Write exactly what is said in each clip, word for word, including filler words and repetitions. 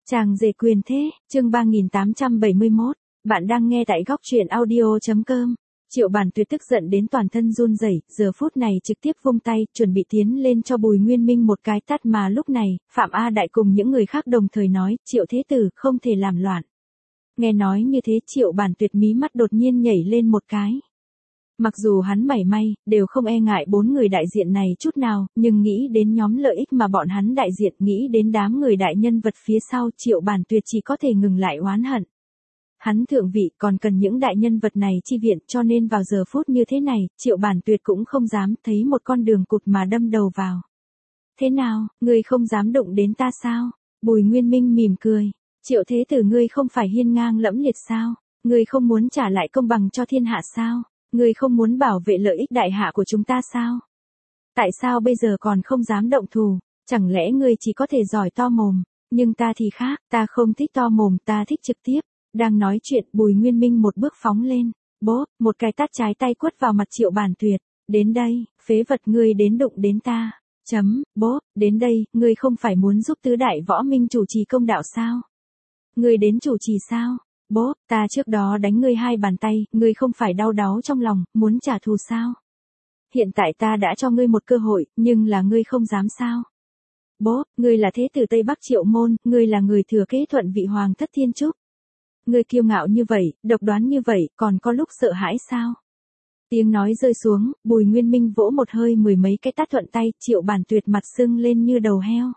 Chàng rể quyền thế, chương ba nghìn tám trăm bảy mươi mốt, bạn đang nghe tại góc truyện audio.com. Triệu Bản Tuyệt tức giận đến toàn thân run rẩy, giờ phút này trực tiếp vung tay, chuẩn bị tiến lên cho Bùi Nguyên Minh một cái tát mà lúc này, Phạm A Đại cùng những người khác đồng thời nói, Triệu Thế Tử không thể làm loạn. Nghe nói như thế Triệu Bản Tuyệt mí mắt đột nhiên nhảy lên một cái. Mặc dù hắn mảy may, đều không e ngại bốn người đại diện này chút nào, nhưng nghĩ đến nhóm lợi ích mà bọn hắn đại diện, nghĩ đến đám người đại nhân vật phía sau, Triệu Bản Tuyệt chỉ có thể ngừng lại oán hận. Hắn thượng vị còn cần những đại nhân vật này chi viện, cho nên vào giờ phút như thế này, Triệu Bản Tuyệt cũng không dám thấy một con đường cụt mà đâm đầu vào. Thế nào, ngươi không dám đụng đến ta sao? Bùi Nguyên Minh mỉm cười. Triệu Thế Tử ngươi không phải hiên ngang lẫm liệt sao? Ngươi không muốn trả lại công bằng cho thiên hạ sao? Ngươi không muốn bảo vệ lợi ích đại hạ của chúng ta sao? Tại sao bây giờ còn không dám động thủ? Chẳng lẽ ngươi chỉ có thể giỏi to mồm? Nhưng ta thì khác, ta không thích to mồm, ta thích trực tiếp. Đang nói chuyện, Bùi Nguyên Minh một bước phóng lên. Bố, một cái tát trái tay quất vào mặt Triệu Bản Tuyệt. Đến đây, phế vật ngươi đến đụng đến ta. Chấm, bố, đến đây, ngươi không phải muốn giúp tứ đại võ minh chủ trì công đạo sao? Ngươi đến chủ trì sao? Bố, ta trước đó đánh ngươi hai bàn tay, ngươi không phải đau đáu trong lòng, muốn trả thù sao? Hiện tại ta đã cho ngươi một cơ hội, nhưng là ngươi không dám sao? Bố, ngươi là thế tử Tây Bắc Triệu Môn, ngươi là người thừa kế thuận vị hoàng thất Thiên Trúc. Ngươi kiêu ngạo như vậy, độc đoán như vậy, còn có lúc sợ hãi sao? Tiếng nói rơi xuống, Bùi Nguyên Minh vỗ một hơi mười mấy cái tát thuận tay, Triệu Bản Tuyệt mặt sưng lên như đầu heo.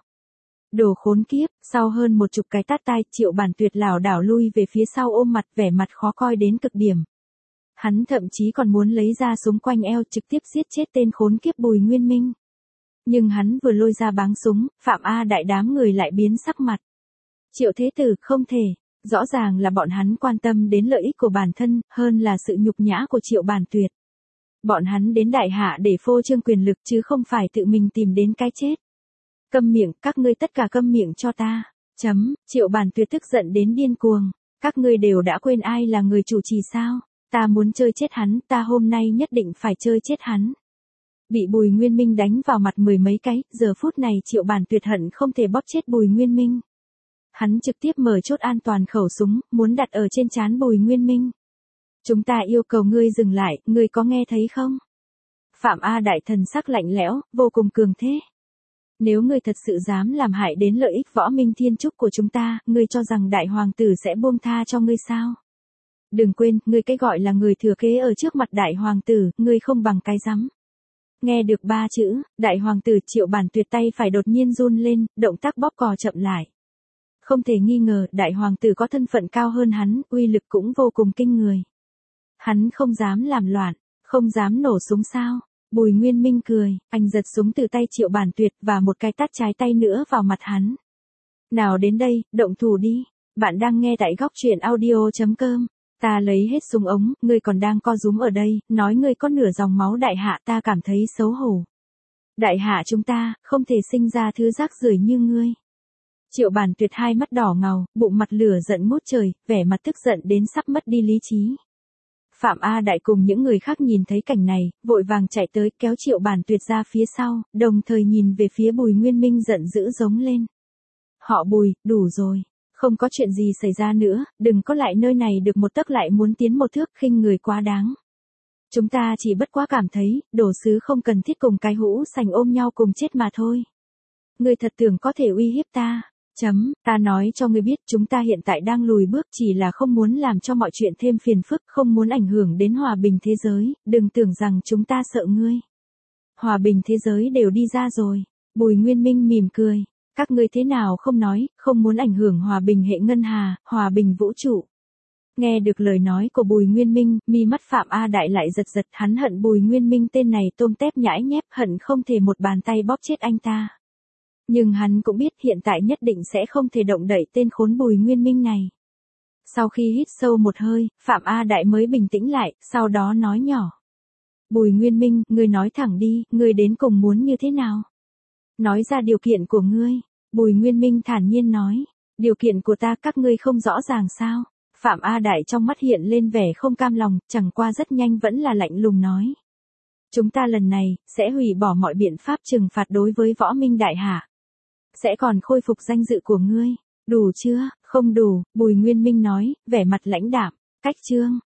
Đồ khốn kiếp, sau hơn một chục cái tát tai, Triệu Bản Tuyệt lảo đảo lui về phía sau ôm mặt, vẻ mặt khó coi đến cực điểm. Hắn thậm chí còn muốn lấy ra súng quanh eo trực tiếp giết chết tên khốn kiếp Bùi Nguyên Minh. Nhưng hắn vừa lôi ra báng súng, Phạm A Đại đám người lại biến sắc mặt. Triệu Thế Tử không thể, rõ ràng là bọn hắn quan tâm đến lợi ích của bản thân, hơn là sự nhục nhã của Triệu Bản Tuyệt. Bọn hắn đến đại hạ để phô trương quyền lực chứ không phải tự mình tìm đến cái chết. Câm miệng, các ngươi tất cả câm miệng cho ta. Chấm, Triệu Bản Tuyệt tức giận đến điên cuồng. Các ngươi đều đã quên ai là người chủ trì sao? Ta muốn chơi chết hắn, ta hôm nay nhất định phải chơi chết hắn. Bị Bùi Nguyên Minh đánh vào mặt mười mấy cái, giờ phút này Triệu Bản Tuyệt hận không thể bóp chết Bùi Nguyên Minh. Hắn trực tiếp mở chốt an toàn khẩu súng, muốn đặt ở trên trán Bùi Nguyên Minh. Chúng ta yêu cầu ngươi dừng lại, ngươi có nghe thấy không? Phạm A Đại thần sắc lạnh lẽo, vô cùng cường thế. Nếu ngươi thật sự dám làm hại đến lợi ích võ minh Thiên Trúc của chúng ta, ngươi cho rằng đại hoàng tử sẽ buông tha cho ngươi sao? Đừng quên, ngươi cái gọi là người thừa kế ở trước mặt đại hoàng tử, ngươi không bằng cái rắm. Nghe được ba chữ, đại hoàng tử Triệu Bản Tuyệt tay phải đột nhiên run lên, động tác bóp cò chậm lại. Không thể nghi ngờ, đại hoàng tử có thân phận cao hơn hắn, uy lực cũng vô cùng kinh người. Hắn không dám làm loạn, không dám nổ súng sao? Bùi Nguyên Minh cười, anh giật súng từ tay Triệu Bản Tuyệt và một cái tát trái tay nữa vào mặt hắn. Nào đến đây, động thủ đi. Bạn đang nghe tại góc truyện audio.com. Ta lấy hết súng ống, ngươi còn đang co rúm ở đây, nói ngươi có nửa dòng máu đại hạ, ta cảm thấy xấu hổ. Đại hạ chúng ta, không thể sinh ra thứ rác rưởi như ngươi. Triệu Bản Tuyệt hai mắt đỏ ngầu, bụng mặt lửa giận ngút trời, vẻ mặt tức giận đến sắp mất đi lý trí. Phạm A Đại cùng những người khác nhìn thấy cảnh này, vội vàng chạy tới kéo Triệu Bản Tuyệt ra phía sau, đồng thời nhìn về phía Bùi Nguyên Minh giận dữ giống lên. Họ Bùi, đủ rồi. Không có chuyện gì xảy ra nữa, đừng có lại nơi này được một tấc lại muốn tiến một thước, khinh người quá đáng. Chúng ta chỉ bất quá cảm thấy, đồ sứ không cần thiết cùng cái hũ sành ôm nhau cùng chết mà thôi. Ngươi thật tưởng có thể uy hiếp ta. Chấm, ta nói cho ngươi biết chúng ta hiện tại đang lùi bước chỉ là không muốn làm cho mọi chuyện thêm phiền phức, không muốn ảnh hưởng đến hòa bình thế giới, đừng tưởng rằng chúng ta sợ ngươi. Hòa bình thế giới đều đi ra rồi. Bùi Nguyên Minh mỉm cười. Các ngươi thế nào không nói, không muốn ảnh hưởng hòa bình hệ ngân hà, hòa bình vũ trụ. Nghe được lời nói của Bùi Nguyên Minh, mi mắt Phạm A Đại lại giật giật, hắn hận Bùi Nguyên Minh tên này tôm tép nhãi nhép, hận không thể một bàn tay bóp chết anh ta. Nhưng hắn cũng biết hiện tại nhất định sẽ không thể động đậy tên khốn Bùi Nguyên Minh này. Sau khi hít sâu một hơi, Phạm A Đại mới bình tĩnh lại, sau đó nói nhỏ. Bùi Nguyên Minh, ngươi nói thẳng đi, ngươi đến cùng muốn như thế nào? Nói ra điều kiện của ngươi. Bùi Nguyên Minh thản nhiên nói. Điều kiện của ta các ngươi không rõ ràng sao? Phạm A Đại trong mắt hiện lên vẻ không cam lòng, chẳng qua rất nhanh vẫn là lạnh lùng nói. Chúng ta lần này, sẽ hủy bỏ mọi biện pháp trừng phạt đối với võ minh đại hạ. Sẽ còn khôi phục danh dự của ngươi. Đủ chưa? Không đủ, Bùi Nguyên Minh nói, vẻ mặt lãnh đạm. Cách chương.